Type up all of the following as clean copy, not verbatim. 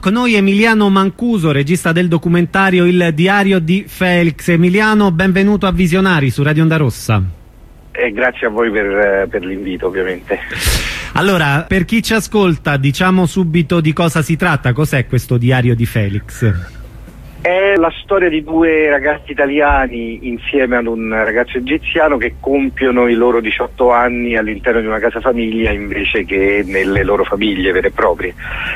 Con noi Emiliano Mancuso, regista del documentario Il diario di Felix. Emiliano, benvenuto a Visionari su Radio Onda Rossa. Grazie a voi per l'invito, ovviamente. Allora, per chi ci ascolta, diciamo subito di cosa si tratta. Cos'è questo diario di Felix? È la storia di due ragazzi italiani insieme ad un ragazzo egiziano che compiono i loro 18 anni all'interno di una casa famiglia invece che nelle loro famiglie vere e proprie.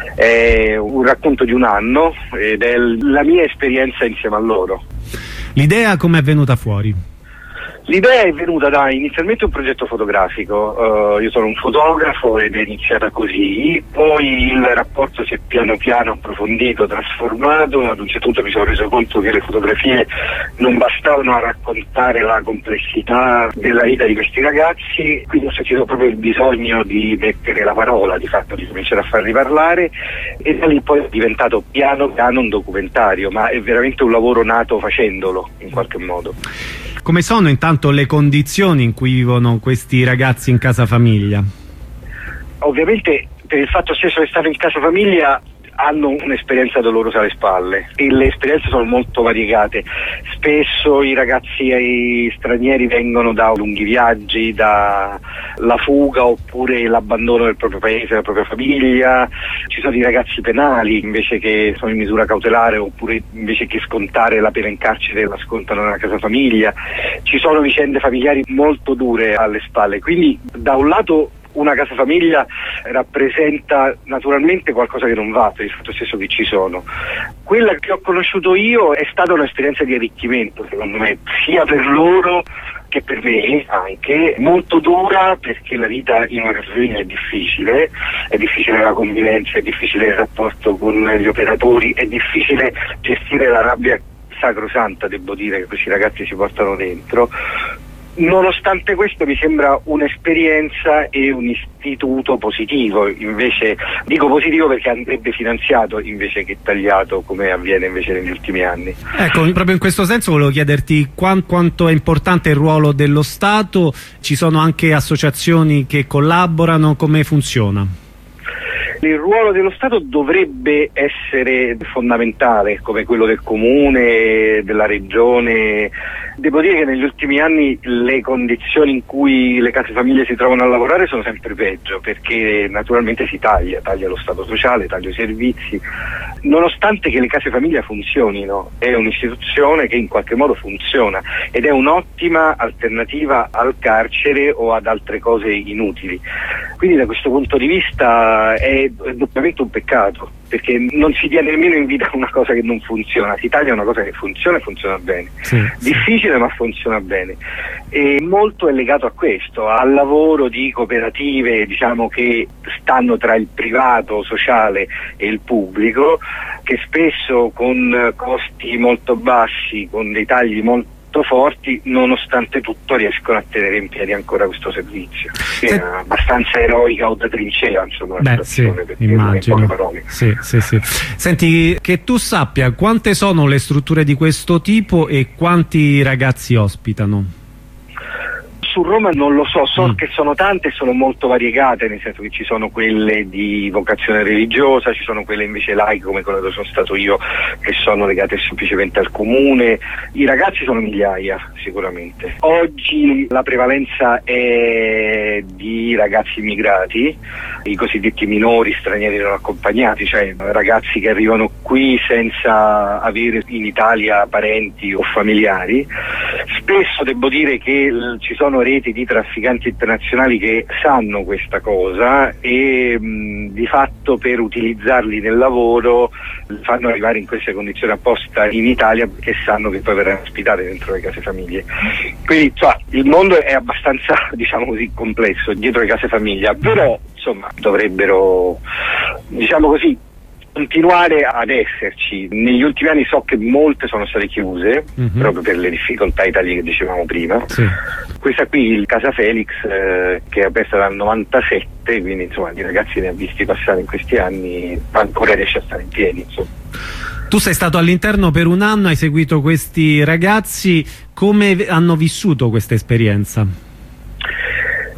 È un racconto di un anno ed è la mia esperienza insieme a loro. L'idea come è venuta fuori? L'idea è venuta da inizialmente un progetto fotografico, io sono un fotografo ed è iniziata così, poi il rapporto si è piano piano approfondito, trasformato, ad un certo punto mi sono reso conto che le fotografie non bastavano a raccontare la complessità della vita di questi ragazzi, quindi ho sentito proprio il bisogno di mettere la parola, di fatto di cominciare a farli parlare, e da lì poi è diventato piano piano un documentario, ma è veramente un lavoro nato facendolo in qualche modo. Come sono intanto le condizioni in cui vivono questi ragazzi in casa famiglia? Ovviamente per il fatto stesso che stanno in casa famiglia hanno un'esperienza dolorosa alle spalle e le esperienze sono molto variegate. Spesso i ragazzi stranieri vengono da lunghi viaggi, dalla fuga oppure l'abbandono del proprio paese, della propria famiglia. Ci sono i ragazzi penali invece che sono in misura cautelare oppure invece che scontare la pena in carcere la scontano nella casa famiglia. Ci sono vicende familiari molto dure alle spalle, quindi da un lato una casa famiglia rappresenta naturalmente qualcosa che non va per il fatto stesso che ci sono. Quella che ho conosciuto io è stata un'esperienza di arricchimento, secondo me, sia per loro che per me anche, molto dura perché la vita in una casa famiglia è difficile la convivenza, è difficile il rapporto con gli operatori, è difficile gestire la rabbia sacrosanta, devo dire, che questi ragazzi si portano dentro. Nonostante questo mi sembra un'esperienza e un istituto positivo, invece dico positivo perché andrebbe finanziato invece che tagliato come avviene invece negli ultimi anni. Ecco, proprio in questo senso volevo chiederti quanto è importante il ruolo dello Stato. Ci sono anche associazioni che collaborano, come funziona? Il ruolo dello Stato dovrebbe essere fondamentale, come quello del comune, della regione. Devo dire che negli ultimi anni le condizioni in cui le case famiglie si trovano a lavorare sono sempre peggio, perché naturalmente si taglia lo Stato sociale, taglia i servizi, nonostante che le case famiglia funzionino. È un'istituzione che in qualche modo funziona ed è un'ottima alternativa al carcere o ad altre cose inutili. Quindi da questo punto di vista è doppiamente un peccato, perché non si tiene nemmeno in vita una cosa che non funziona, si taglia una cosa che funziona e funziona bene. Sì. Difficile ma funziona bene, e molto è legato a questo, al lavoro di cooperative, diciamo, che stanno tra il privato sociale e il pubblico, che spesso con costi molto bassi, con dei tagli molto forti, nonostante tutto riescono a tenere in piedi ancora questo servizio. È abbastanza eroica o da trincea, insomma. Beh, sì, immagino. Sì. Senti, che tu sappia, quante sono le strutture di questo tipo e quanti ragazzi ospitano? Su Roma non lo so, che sono tante e sono molto variegate, nel senso che ci sono quelle di vocazione religiosa, ci sono quelle invece laiche come quella dove sono stato io, che sono legate semplicemente al comune. I ragazzi sono migliaia sicuramente. Oggi la prevalenza è di ragazzi immigrati, i cosiddetti minori stranieri non accompagnati, cioè ragazzi che arrivano qui senza avere in Italia parenti o familiari. Spesso devo dire che ci sono reti di trafficanti internazionali che sanno questa cosa e di fatto per utilizzarli nel lavoro fanno arrivare in queste condizioni apposta in Italia, perché sanno che poi verranno ospitate dentro le case famiglie. Quindi il mondo è abbastanza, diciamo così, complesso dietro le case famiglia, però insomma dovrebbero, diciamo così, continuare ad esserci. Negli ultimi anni so che molte sono state chiuse proprio per le difficoltà Italia che dicevamo prima. Sì. Questa qui, il Casa Felix, che è aperta dal 97, quindi insomma i ragazzi ne ha visti passare in questi anni, ancora riesce a stare in piedi, insomma. Tu sei stato all'interno per un anno, hai seguito questi ragazzi, come hanno vissuto questa esperienza?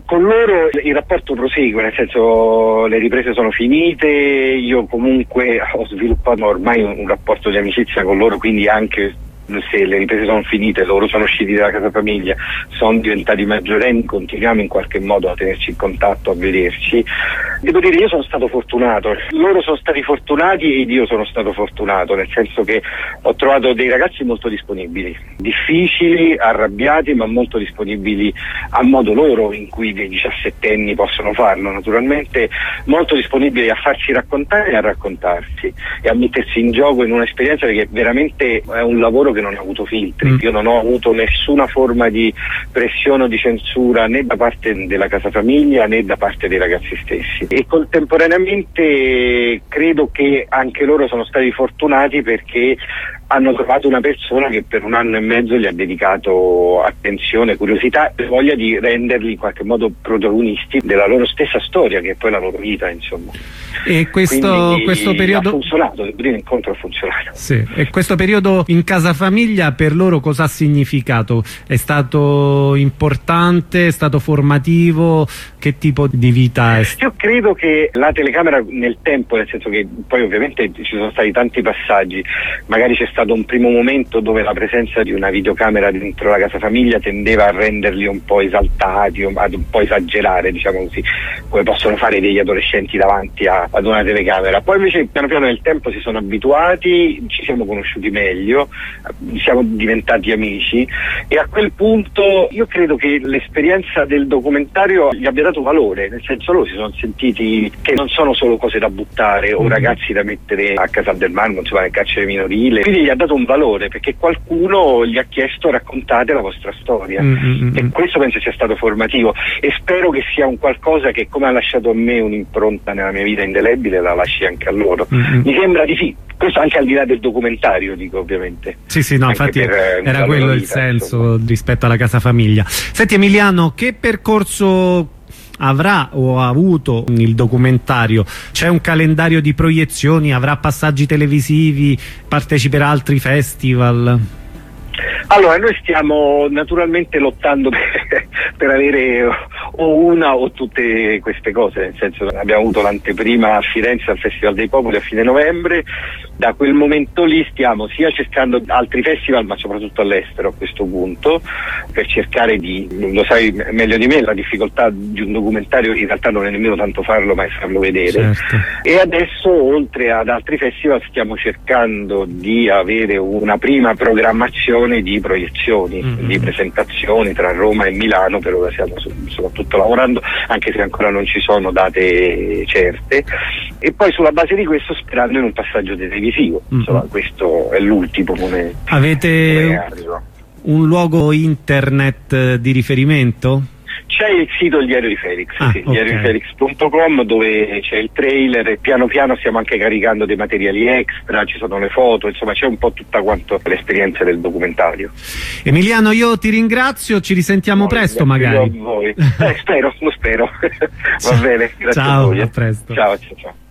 Con loro il rapporto prosegue, nel senso le riprese sono finite, io comunque ho sviluppato ormai un rapporto di amicizia con loro, quindi anche se le riprese sono finite, loro sono usciti dalla casa famiglia, sono diventati maggiorenni, continuiamo in qualche modo a tenerci in contatto, a vederci. Devo dire, io sono stato fortunato, loro sono stati fortunati ed io sono stato fortunato, nel senso che ho trovato dei ragazzi molto disponibili, difficili, arrabbiati, ma molto disponibili a modo loro, in cui dei 17enni possono farlo, naturalmente molto disponibili a farci raccontare e a raccontarsi e a mettersi in gioco in un'esperienza che veramente è un lavoro che non ha avuto filtri. Io non ho avuto nessuna forma di pressione o di censura né da parte della casa famiglia né da parte dei ragazzi stessi, e contemporaneamente credo che anche loro sono stati fortunati perché hanno trovato una persona che per 1 anno e mezzo gli ha dedicato attenzione, curiosità e voglia di renderli in qualche modo protagonisti della loro stessa storia, che è poi la loro vita, insomma. E questo periodo ha funzionato, il primo incontro ha funzionato. Sì. E questo periodo in casa famiglia per loro cosa ha significato? È stato importante? È stato formativo? Che tipo di vita è stato? Io credo che la telecamera nel tempo, nel senso che poi ovviamente ci sono stati tanti passaggi, magari c'è stato un primo momento dove la presenza di una videocamera dentro la casa famiglia tendeva a renderli un po' esaltati, ad un po' esagerare, diciamo così, come possono fare degli adolescenti davanti ad una telecamera. Poi invece piano piano nel tempo si sono abituati, ci siamo conosciuti meglio, siamo diventati amici, e a quel punto io credo che l'esperienza del documentario gli abbia dato valore, nel senso loro si sono sentiti che non sono solo cose da buttare o ragazzi da mettere a Casal del Marmo, insomma nel carcere minorile, quindi gli ha dato un valore perché qualcuno gli ha chiesto: raccontate la vostra storia, e questo penso sia stato formativo, e spero che sia un qualcosa che, come ha lasciato a me un'impronta nella mia vita indelebile, la lasci anche a loro. Mi sembra di sì, questo anche al di là del documentario, dico, ovviamente. Sì, no, infatti era quello il senso, insomma, rispetto alla casa famiglia. Senti Emiliano, che percorso avrà o ha avuto il documentario? C'è un calendario di proiezioni? Avrà passaggi televisivi? Parteciperà a altri festival? Allora, noi stiamo naturalmente lottando per avere o una o tutte queste cose, nel senso che abbiamo avuto l'anteprima a Firenze al Festival dei Popoli a fine novembre. Da quel momento lì stiamo sia cercando altri festival, ma soprattutto all'estero a questo punto, per cercare di, lo sai meglio di me, la difficoltà di un documentario in realtà non è nemmeno tanto farlo, ma è farlo vedere. Certo. E adesso, oltre ad altri festival, stiamo cercando di avere una prima programmazione di proiezioni, di presentazioni tra Roma e Milano. Per ora stiamo soprattutto lavorando, anche se ancora non ci sono date certe, e poi sulla base di questo sperando in un passaggio televisivo. Insomma, questo è l'ultimo. Avete un luogo internet di riferimento? C'è il sito Il Diario di Felix, sì, okay. diariodifelix.com, dove c'è il trailer, e piano piano stiamo anche caricando dei materiali extra, ci sono le foto, insomma c'è un po' tutta quanto l'esperienza del documentario. Emiliano, io ti ringrazio, ci risentiamo presto magari. A voi. Lo spero. Va bene, grazie ciao, a voi. A presto. Ciao.